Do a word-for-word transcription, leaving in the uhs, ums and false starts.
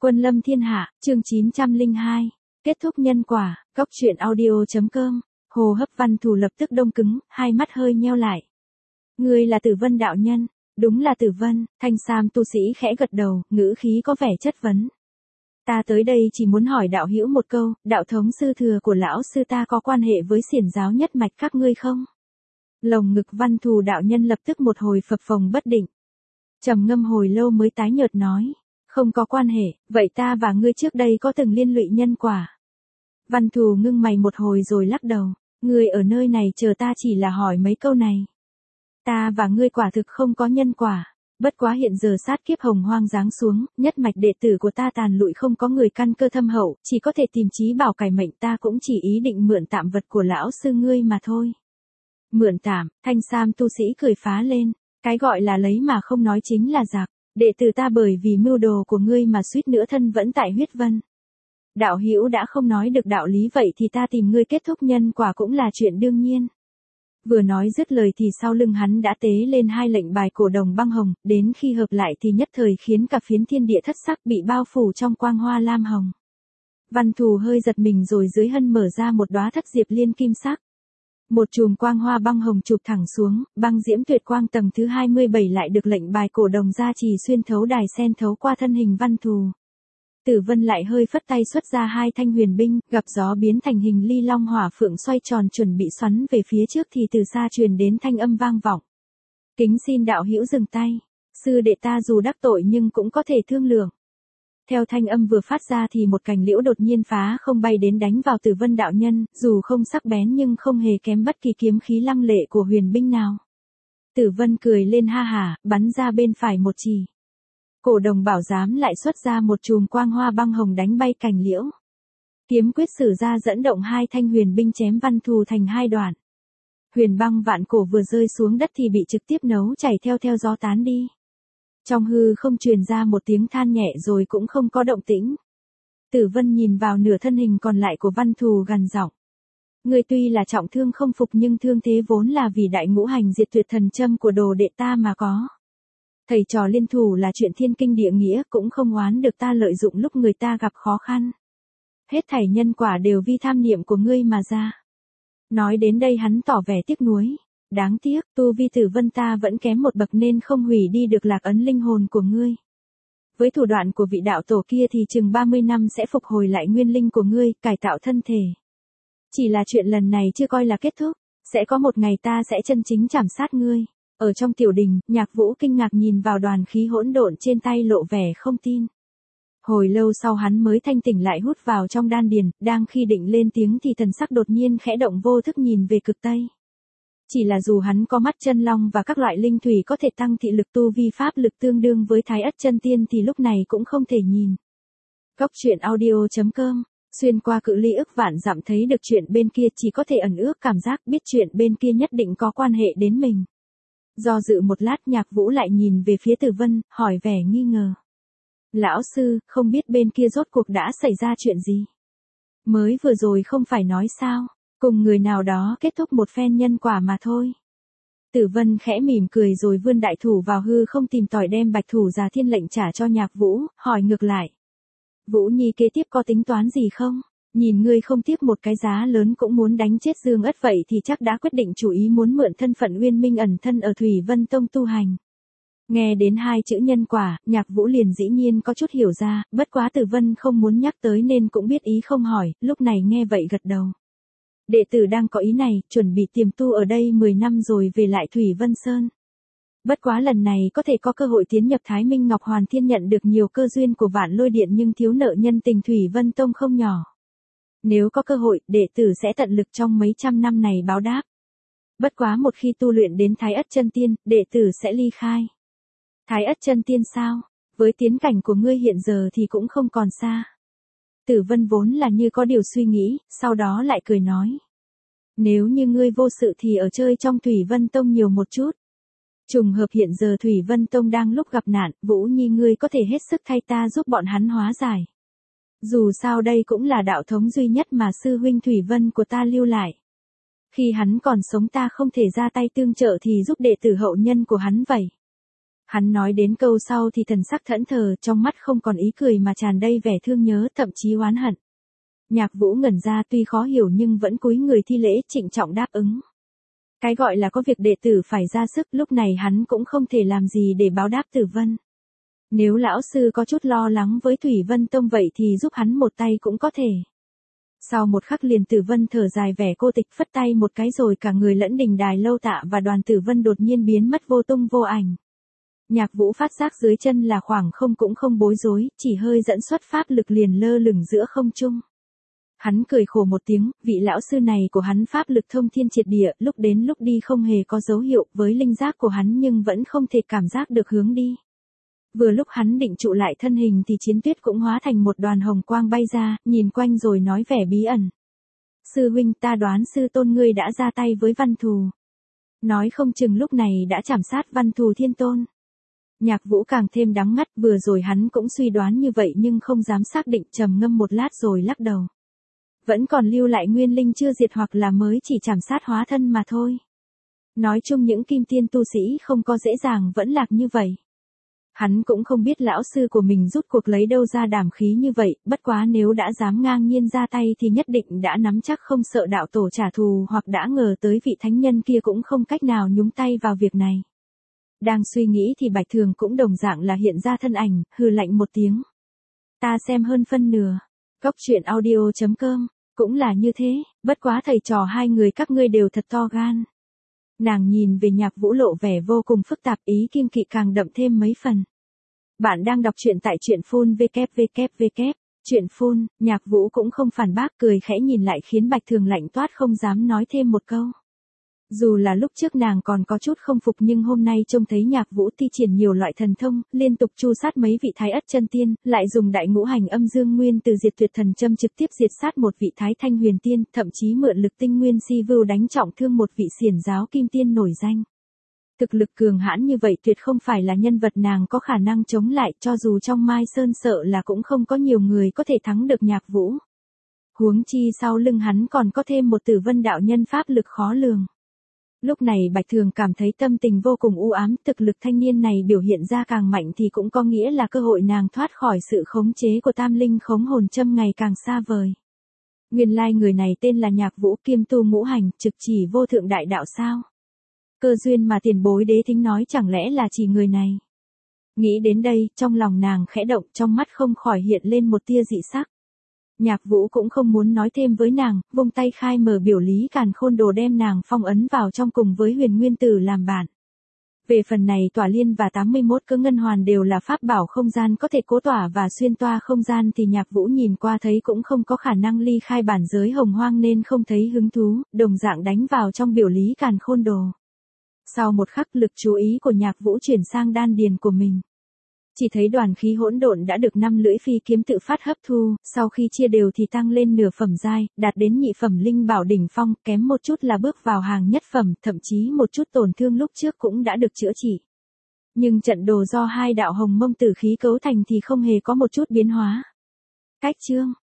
Quân lâm thiên hạ, chương chín trăm lẻ hai. Kết thúc nhân quả, góc truyện audio.com. Hồ Hấp Văn Thù lập tức đông cứng, hai mắt hơi nheo lại. Ngươi là Tử Vân đạo nhân? Đúng là Tử Vân, Thanh Sam tu sĩ khẽ gật đầu, ngữ khí có vẻ chất vấn. Ta tới đây chỉ muốn hỏi đạo hữu một câu, đạo thống sư thừa của lão sư ta có quan hệ với xiển giáo nhất mạch các ngươi không? Lồng ngực Văn Thù đạo nhân lập tức một hồi phập phồng bất định. Trầm ngâm hồi lâu mới tái nhợt nói. Không có quan hệ, vậy ta và ngươi trước đây có từng liên lụy nhân quả? Văn Thù ngưng mày một hồi rồi lắc đầu. Ngươi ở nơi này chờ ta chỉ là hỏi mấy câu này. Ta và ngươi quả thực không có nhân quả. Bất quá hiện giờ sát kiếp hồng hoang giáng xuống, nhất mạch đệ tử của ta tàn lụi không có người căn cơ thâm hậu, chỉ có thể tìm chí bảo cải mệnh, ta cũng chỉ ý định mượn tạm vật của lão sư ngươi mà thôi. Mượn tạm? Thanh Sam tu sĩ cười phá lên. Cái gọi là lấy mà không nói chính là giặc. Đệ tử ta bởi vì mưu đồ của ngươi mà suýt nữa thân vẫn tại huyết vân. Đạo hữu đã không nói được đạo lý vậy thì ta tìm ngươi kết thúc nhân quả cũng là chuyện đương nhiên. Vừa nói dứt lời thì sau lưng hắn đã tế lên hai lệnh bài cổ đồng băng hồng, đến khi hợp lại thì nhất thời khiến cả phiến thiên địa thất sắc bị bao phủ trong quang hoa lam hồng. Văn Thù hơi giật mình rồi dưới hân mở ra một đóa thất diệp liên kim sắc. Một chùm quang hoa băng hồng chụp thẳng xuống, băng diễm tuyệt quang tầng thứ hai mươi bảy lại được lệnh bài cổ đồng gia trì xuyên thấu đài sen thấu qua thân hình Văn Thù. Tử Vân lại hơi phất tay xuất ra hai thanh huyền binh, gặp gió biến thành hình ly long hỏa phượng xoay tròn chuẩn bị xoắn về phía trước thì từ xa truyền đến thanh âm vang vọng. Kính xin đạo hữu dừng tay, sư đệ ta dù đắc tội nhưng cũng có thể thương lượng. Theo thanh âm vừa phát ra thì một cành liễu đột nhiên phá không bay đến đánh vào Tử Vân đạo nhân, dù không sắc bén nhưng không hề kém bất kỳ kiếm khí lăng lệ của huyền binh nào. Tử Vân cười lên ha hả, bắn ra bên phải một chỉ. Cổ đồng bảo giám lại xuất ra một chùm quang hoa băng hồng đánh bay cành liễu. Kiếm quyết sử ra dẫn động hai thanh huyền binh chém Văn Thù thành hai đoạn. Huyền băng vạn cổ vừa rơi xuống đất thì bị trực tiếp nấu chảy theo theo gió tán đi. Trong hư không truyền ra một tiếng than nhẹ rồi cũng không có động tĩnh. Tử Vân nhìn vào nửa thân hình còn lại của Văn Thù gằn giọng. Ngươi tuy là trọng thương không phục nhưng thương thế vốn là vì đại ngũ hành diệt tuyệt thần châm của đồ đệ ta mà có. Thầy trò liên thủ là chuyện thiên kinh địa nghĩa cũng không oán được ta lợi dụng lúc người ta gặp khó khăn. Hết thảy nhân quả đều vi tham niệm của ngươi mà ra. Nói đến đây hắn tỏ vẻ tiếc nuối. Đáng tiếc, tu vi Tử Vân ta vẫn kém một bậc nên không hủy đi được lạc ấn linh hồn của ngươi. Với thủ đoạn của vị đạo tổ kia thì chừng ba mươi năm sẽ phục hồi lại nguyên linh của ngươi, cải tạo thân thể. Chỉ là chuyện lần này chưa coi là kết thúc, sẽ có một ngày ta sẽ chân chính trảm sát ngươi. Ở trong tiểu đình, Nhạc Vũ kinh ngạc nhìn vào đoàn khí hỗn độn trên tay lộ vẻ không tin. Hồi lâu sau hắn mới thanh tỉnh lại hút vào trong đan điền, đang khi định lên tiếng thì thần sắc đột nhiên khẽ động vô thức nhìn về cực tây. Chỉ là dù hắn có mắt chân long và các loại linh thủy có thể tăng thị lực tu vi pháp lực tương đương với Thái Ất chân tiên thì lúc này cũng không thể nhìn. Góc truyện audio.com, xuyên qua cự ly ức vạn dặm thấy được chuyện bên kia chỉ có thể ẩn ước cảm giác biết chuyện bên kia nhất định có quan hệ đến mình. Do dự một lát Nhạc Vũ lại nhìn về phía Tử Vân, hỏi vẻ nghi ngờ. Lão sư, không biết bên kia rốt cuộc đã xảy ra chuyện gì? Mới vừa rồi không phải nói sao? Cùng người nào đó kết thúc một phen nhân quả mà thôi. Tử Vân khẽ mỉm cười rồi vươn đại thủ vào hư không tìm tòi đem bạch thủ già thiên lệnh trả cho Nhạc Vũ, hỏi ngược lại. Vũ Nhi kế tiếp có tính toán gì không? Nhìn ngươi không tiếc một cái giá lớn cũng muốn đánh chết Dương Ất vậy thì chắc đã quyết định chủ ý muốn mượn thân phận Uyên Minh ẩn thân ở Thủy Vân Tông tu hành. Nghe đến hai chữ nhân quả, Nhạc Vũ liền dĩ nhiên có chút hiểu ra, bất quá Tử Vân không muốn nhắc tới nên cũng biết ý không hỏi, lúc này nghe vậy gật đầu. Đệ tử đang có ý này, chuẩn bị tiềm tu ở đây mười năm rồi về lại Thủy Vân Sơn. Bất quá lần này có thể có cơ hội tiến nhập Thái Minh Ngọc Hoàn Thiên nhận được nhiều cơ duyên của Vạn Lôi Điện nhưng thiếu nợ nhân tình Thủy Vân Tông không nhỏ. Nếu có cơ hội, đệ tử sẽ tận lực trong mấy trăm năm này báo đáp. Bất quá một khi tu luyện đến Thái Ất chân tiên, đệ tử sẽ ly khai. Thái Ất chân tiên sao? Với tiến cảnh của ngươi hiện giờ thì cũng không còn xa. Tử Vân vốn là như có điều suy nghĩ, sau đó lại cười nói. Nếu như ngươi vô sự thì ở chơi trong Thủy Vân Tông nhiều một chút. Trùng hợp hiện giờ Thủy Vân Tông đang lúc gặp nạn, Vũ Nhi ngươi có thể hết sức thay ta giúp bọn hắn hóa giải. Dù sao đây cũng là đạo thống duy nhất mà sư huynh Thủy Vân của ta lưu lại. Khi hắn còn sống ta không thể ra tay tương trợ thì giúp đệ tử hậu nhân của hắn vậy. Hắn nói đến câu sau thì thần sắc thẫn thờ, trong mắt không còn ý cười mà tràn đầy vẻ thương nhớ, thậm chí oán hận. Nhạc Vũ ngẩn ra, tuy khó hiểu nhưng vẫn cúi người thi lễ, trịnh trọng đáp ứng. Cái gọi là có việc đệ tử phải ra sức, lúc này hắn cũng không thể làm gì để báo đáp Tử Vân. Nếu lão sư có chút lo lắng với Thủy Vân Tông vậy thì giúp hắn một tay cũng có thể. Sau một khắc liền Tử Vân thở dài vẻ cô tịch, phất tay một cái rồi cả người lẫn đình đài Lâu Tạ và Đoàn Tử Vân đột nhiên biến mất vô tung vô ảnh. Nhạc Vũ phát giác dưới chân là khoảng không cũng không bối rối, chỉ hơi dẫn xuất pháp lực liền lơ lửng giữa không trung. Hắn cười khổ một tiếng, vị lão sư này của hắn pháp lực thông thiên triệt địa, lúc đến lúc đi không hề có dấu hiệu, với linh giác của hắn nhưng vẫn không thể cảm giác được hướng đi. Vừa lúc hắn định trụ lại thân hình thì Chiến Tuyết cũng hóa thành một đoàn hồng quang bay ra, nhìn quanh rồi nói vẻ bí ẩn. Sư huynh, ta đoán sư tôn ngươi đã ra tay với Văn Thù. Nói không chừng lúc này đã chảm sát Văn Thù Thiên Tôn. Nhạc Vũ càng thêm đắng ngắt, vừa rồi hắn cũng suy đoán như vậy nhưng không dám xác định, trầm ngâm một lát rồi lắc đầu. Vẫn còn lưu lại nguyên linh chưa diệt hoặc là mới chỉ chảm sát hóa thân mà thôi. Nói chung những kim tiên tu sĩ không có dễ dàng vẫn lạc như vậy. Hắn cũng không biết lão sư của mình rút cuộc lấy đâu ra đảm khí như vậy, bất quá nếu đã dám ngang nhiên ra tay thì nhất định đã nắm chắc không sợ đạo tổ trả thù hoặc đã ngờ tới vị thánh nhân kia cũng không cách nào nhúng tay vào việc này. Đang suy nghĩ thì Bạch Thường cũng đồng dạng là hiện ra thân ảnh, hừ lạnh một tiếng. Ta xem hơn phân nửa. Góc truyện audio chấm com, cũng là như thế, bất quá thầy trò hai người các ngươi đều thật to gan. Nàng nhìn về Nhạc Vũ lộ vẻ vô cùng phức tạp, ý kiêng kỵ càng đậm thêm mấy phần. Bạn đang đọc truyện tại truyện phun www. Truyện phun, Nhạc Vũ cũng không phản bác, cười khẽ nhìn lại khiến Bạch Thường lạnh toát không dám nói thêm một câu. Dù là lúc trước nàng còn có chút không phục nhưng hôm nay trông thấy Nhạc Vũ thi triển nhiều loại thần thông, liên tục tru sát mấy vị thái ất chân tiên, lại dùng đại ngũ hành âm dương nguyên từ diệt tuyệt thần châm trực tiếp diệt sát một vị thái thanh huyền tiên, thậm chí mượn lực tinh nguyên si vưu đánh trọng thương một vị xiển giáo kim tiên nổi danh. Thực lực cường hãn như vậy tuyệt không phải là nhân vật nàng có khả năng chống lại, cho dù trong Mai Sơn sợ là cũng không có nhiều người có thể thắng được Nhạc Vũ. Huống chi sau lưng hắn còn có thêm một Tử Vân đạo nhân pháp lực khó lường. Lúc này Bạch Thường cảm thấy tâm tình vô cùng u ám, thực lực thanh niên này biểu hiện ra càng mạnh thì cũng có nghĩa là cơ hội nàng thoát khỏi sự khống chế của tam linh khống hồn châm ngày càng xa vời. Nguyên lai người này tên là Nhạc Vũ, kiêm tu ngũ hành, trực chỉ vô thượng đại đạo sao? Cơ duyên mà tiền bối đế thính nói chẳng lẽ là chỉ người này? Nghĩ đến đây, trong lòng nàng khẽ động, trong mắt không khỏi hiện lên một tia dị sắc. Nhạc Vũ cũng không muốn nói thêm với nàng, vung tay khai mở biểu lý càn khôn đồ đem nàng phong ấn vào trong cùng với Huyền Nguyên Tử làm bạn. Về phần này tỏa liên và tám mươi mốt cỡ ngân hoàn đều là pháp bảo không gian có thể cố tỏa và xuyên toa không gian thì Nhạc Vũ nhìn qua thấy cũng không có khả năng ly khai bản giới hồng hoang nên không thấy hứng thú, đồng dạng đánh vào trong biểu lý càn khôn đồ. Sau một khắc lực chú ý của Nhạc Vũ chuyển sang đan điền của mình. Chỉ thấy đoàn khí hỗn độn đã được năm lưỡi phi kiếm tự phát hấp thu, sau khi chia đều thì tăng lên nửa phẩm giai, đạt đến nhị phẩm linh bảo đỉnh phong, kém một chút là bước vào hàng nhất phẩm, thậm chí một chút tổn thương lúc trước cũng đã được chữa trị. Nhưng trận đồ do hai đạo hồng mông tử khí cấu thành thì không hề có một chút biến hóa. Cách chương